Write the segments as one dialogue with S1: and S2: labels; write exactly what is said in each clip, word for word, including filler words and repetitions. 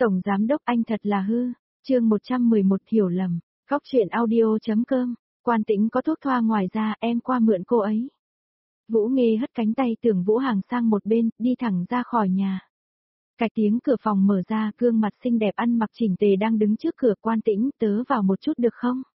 S1: Tổng Giám Đốc anh thật là hư, chương một trăm mười một hiểu lầm, góc truyện audio.com, Quan Tĩnh có thuốc thoa ngoài ra em qua mượn cô ấy. Vũ Nghê hất cánh tay Tưởng Vũ Hàng sang một bên, đi thẳng ra khỏi nhà. Cạch tiếng cửa phòng mở ra, gương mặt xinh đẹp ăn mặc chỉnh tề đang đứng trước cửa. Quan Tĩnh, tớ vào một chút được không?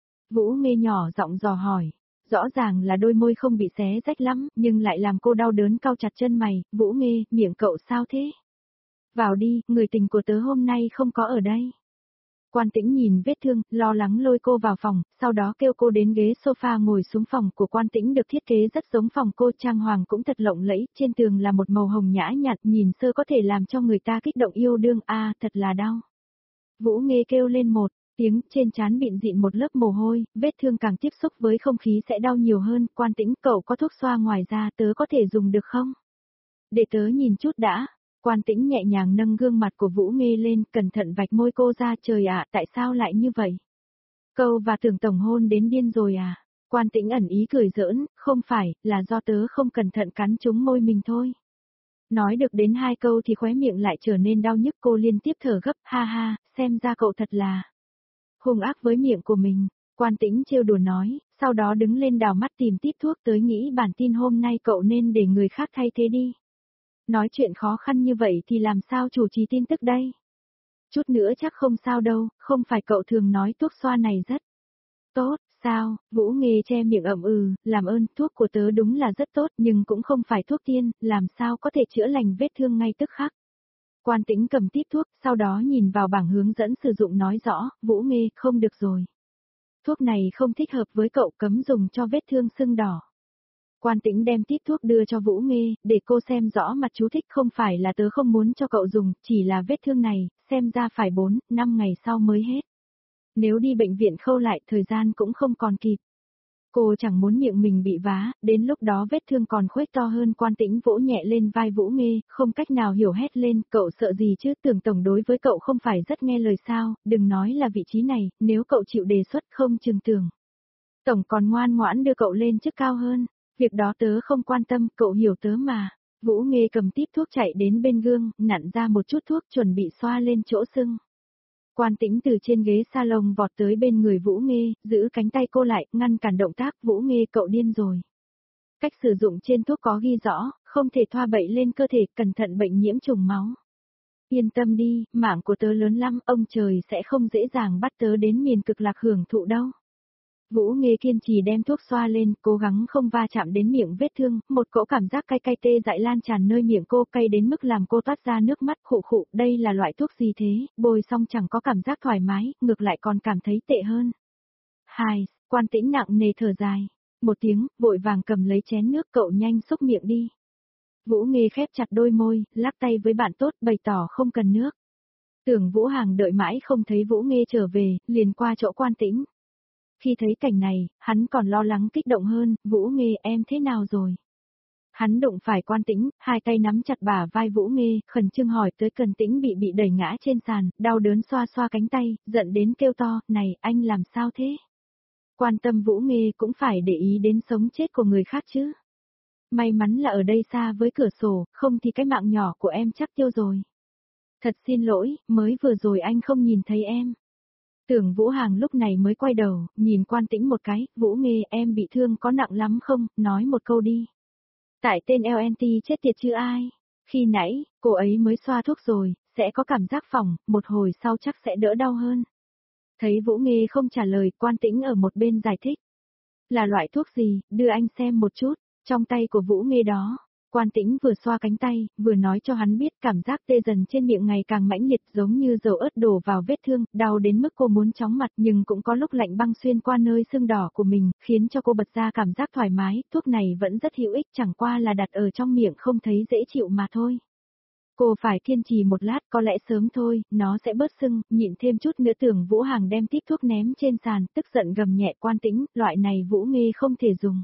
S1: Vũ Nghê nhỏ giọng dò hỏi. Rõ ràng là đôi môi không bị xé rách lắm, nhưng lại làm cô đau đớn cau chặt chân mày. Vũ Nghê, miệng cậu sao thế? Vào đi, người tình của tớ hôm nay không có ở đây. Quan Tĩnh nhìn vết thương, lo lắng lôi cô vào phòng, sau đó kêu cô đến ghế sofa ngồi xuống. Phòng của Quan Tĩnh được thiết kế rất giống phòng cô, trang hoàng cũng thật lộng lẫy, trên tường là một màu hồng nhã nhạt, nhìn sơ có thể làm cho người ta kích động yêu đương. A, à, thật là đau. Vũ Nghê kêu lên một tiếng, trên trán bịn dịn một lớp mồ hôi, vết thương càng tiếp xúc với không khí sẽ đau nhiều hơn. Quan Tĩnh, cậu có thuốc xoa ngoài ra tớ có thể dùng được không? Để tớ nhìn chút đã. Quan Tĩnh nhẹ nhàng nâng gương mặt của Vũ Nghê lên, cẩn thận vạch môi cô ra. Trời ạ, tại sao lại như vậy? Câu và Tưởng tổng hôn đến điên rồi à? Quan Tĩnh ẩn ý cười giỡn, không phải, là do tớ không cẩn thận cắn trúng môi mình thôi. Nói được đến hai câu thì khóe miệng lại trở nên đau nhức, cô liên tiếp thở gấp, ha ha, xem ra cậu thật là hung ác với miệng của mình. Quan Tĩnh trêu đùa nói, sau đó đứng lên đào mắt tìm tít thuốc tới, nghĩ bản tin hôm nay cậu nên để người khác thay thế đi. Nói chuyện khó khăn như vậy thì làm sao chủ trì tin tức đây? Chút nữa chắc không sao đâu, không phải cậu thường nói thuốc xoa này rất tốt, sao? Vũ Nghê che miệng ậm ừ, làm ơn, thuốc của tớ đúng là rất tốt, nhưng cũng không phải thuốc tiên, làm sao có thể chữa lành vết thương ngay tức khắc. Quan Tĩnh cầm tít thuốc, sau đó nhìn vào bảng hướng dẫn sử dụng nói rõ, Vũ Nghê, không được rồi. Thuốc này không thích hợp với cậu, cấm dùng cho vết thương sưng đỏ. Quan Tĩnh đem tít thuốc đưa cho Vũ Nghê, để cô xem rõ mặt chú thích. Không phải là tớ không muốn cho cậu dùng, chỉ là vết thương này, xem ra phải bốn, năm ngày sau mới hết. Nếu đi bệnh viện khâu lại, thời gian cũng không còn kịp. Cô chẳng muốn miệng mình bị vá, đến lúc đó vết thương còn khuếch to hơn. Quan Tĩnh vỗ nhẹ lên vai Vũ Nghê, không cách nào hiểu hét lên, cậu sợ gì chứ? Tưởng tổng đối với cậu không phải rất nghe lời sao? Đừng nói là vị trí này, nếu cậu chịu đề xuất không chừng Tưởng tổng còn ngoan ngoãn đưa cậu lên chức cao hơn. Việc đó tớ không quan tâm, cậu hiểu tớ mà. Vũ Nghê cầm tít thuốc chạy đến bên gương, nặn ra một chút thuốc chuẩn bị xoa lên chỗ sưng. Quan Tĩnh từ trên ghế salon vọt tới bên người Vũ Nghê, giữ cánh tay cô lại, ngăn cản động tác. Vũ Nghê, cậu điên rồi. Cách sử dụng trên thuốc có ghi rõ, không thể thoa bậy lên cơ thể, cẩn thận bệnh nhiễm trùng máu. Yên tâm đi, mạng của tớ lớn lắm, ông trời sẽ không dễ dàng bắt tớ đến miền cực lạc hưởng thụ đâu. Vũ Nghê kiên trì đem thuốc xoa lên, cố gắng không va chạm đến miệng vết thương, một cỗ cảm giác cay cay tê dại lan tràn nơi miệng cô, cay đến mức làm cô toát ra nước mắt. Khụ khụ, đây là loại thuốc gì thế? Bôi xong chẳng có cảm giác thoải mái, ngược lại còn cảm thấy tệ hơn. Hai, Quan Tĩnh nặng nề thở dài. Một tiếng, vội vàng cầm lấy chén nước, cậu nhanh xúc miệng đi. Vũ Nghê khép chặt đôi môi, lắc tay với bạn tốt, bày tỏ không cần nước. Tưởng Vũ Hàng đợi mãi không thấy Vũ Nghê trở về, liền qua chỗ Quan Tĩnh. Khi thấy cảnh này, hắn còn lo lắng kích động hơn. Vũ Nghê, em thế nào rồi? Hắn đụng phải Quan Tĩnh, hai tay nắm chặt bả vai Vũ Nghê, khẩn trương hỏi tới. Cần Tĩnh bị bị đẩy ngã trên sàn, đau đớn xoa xoa cánh tay, giận đến kêu to, này, anh làm sao thế? Quan tâm Vũ Nghê cũng phải để ý đến sống chết của người khác chứ. May mắn là ở đây xa với cửa sổ, không thì cái mạng nhỏ của em chắc tiêu rồi. Thật xin lỗi, mới vừa rồi anh không nhìn thấy em. Tưởng Vũ Hàng lúc này mới quay đầu, nhìn Quan Tĩnh một cái. Vũ Nghê, em bị thương có nặng lắm không, nói một câu đi. Tại tên lờ en tê chết tiệt chứ ai. Khi nãy, cô ấy mới xoa thuốc rồi, sẽ có cảm giác phỏng, một hồi sau chắc sẽ đỡ đau hơn. Thấy Vũ Nghê không trả lời, Quan Tĩnh ở một bên giải thích. Là loại thuốc gì, đưa anh xem một chút, trong tay của Vũ Nghê đó. Quan Tĩnh vừa xoa cánh tay, vừa nói cho hắn biết cảm giác tê dần trên miệng ngày càng mãnh liệt, giống như dầu ớt đổ vào vết thương, đau đến mức cô muốn chóng mặt, nhưng cũng có lúc lạnh băng xuyên qua nơi sưng đỏ của mình, khiến cho cô bật ra cảm giác thoải mái. Thuốc này vẫn rất hữu ích, chẳng qua là đặt ở trong miệng không thấy dễ chịu mà thôi. Cô phải kiên trì một lát, có lẽ sớm thôi, nó sẽ bớt sưng. Nhịn thêm chút nữa. Tưởng Vũ Hàng đem tít thuốc ném trên sàn, tức giận gầm nhẹ. Quan Tĩnh, loại này Vũ Nghê không thể dùng.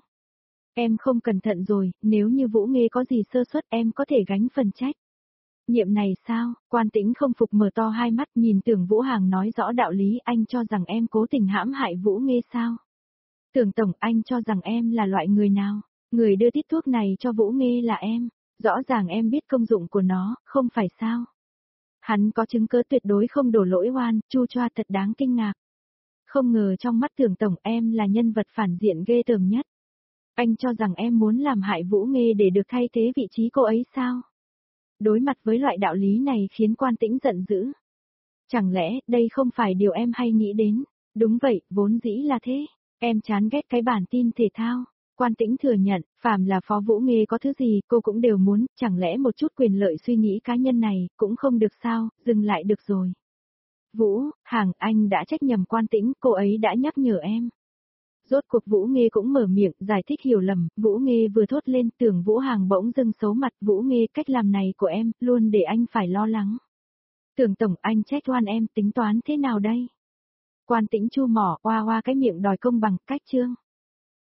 S1: Em không cẩn thận rồi, nếu như Vũ Nghê có gì sơ suất em có thể gánh phần trách. Nhiệm này sao? Quan Tĩnh không phục mở to hai mắt, nhìn Tưởng Vũ Hàng nói rõ đạo lý. Anh cho rằng em cố tình hãm hại Vũ Nghê sao? Tưởng tổng, anh cho rằng em là loại người nào? Người đưa tít thuốc này cho Vũ Nghê là em. Rõ ràng em biết công dụng của nó, không phải sao? Hắn có chứng cứ tuyệt đối không đổ lỗi oan, Chu Choa thật đáng kinh ngạc. Không ngờ trong mắt Tưởng tổng em là nhân vật phản diện ghê tởm nhất. Anh cho rằng em muốn làm hại Vũ Nghê để được thay thế vị trí cô ấy sao? Đối mặt với loại đạo lý này khiến Quan Tĩnh giận dữ. Chẳng lẽ đây không phải điều em hay nghĩ đến? Đúng vậy, vốn dĩ là thế. Em chán ghét cái bản tin thể thao. Quan Tĩnh thừa nhận, phàm là Phó Vũ Nghê có thứ gì cô cũng đều muốn, chẳng lẽ một chút quyền lợi suy nghĩ cá nhân này cũng không được sao, dừng lại được rồi. Vũ, Hàng, anh đã trách nhầm Quan Tĩnh, cô ấy đã nhắc nhở em. Rốt cuộc Vũ Nghê cũng mở miệng, giải thích hiểu lầm, Vũ Nghê vừa thốt lên, Tưởng Vũ Hàng bỗng dưng xấu mặt, Vũ Nghê cách làm này của em, luôn để anh phải lo lắng. Tưởng tổng, anh trách oan em, tính toán thế nào đây? Quan Tĩnh chu mỏ, oa oa cái miệng đòi công bằng, cách trương.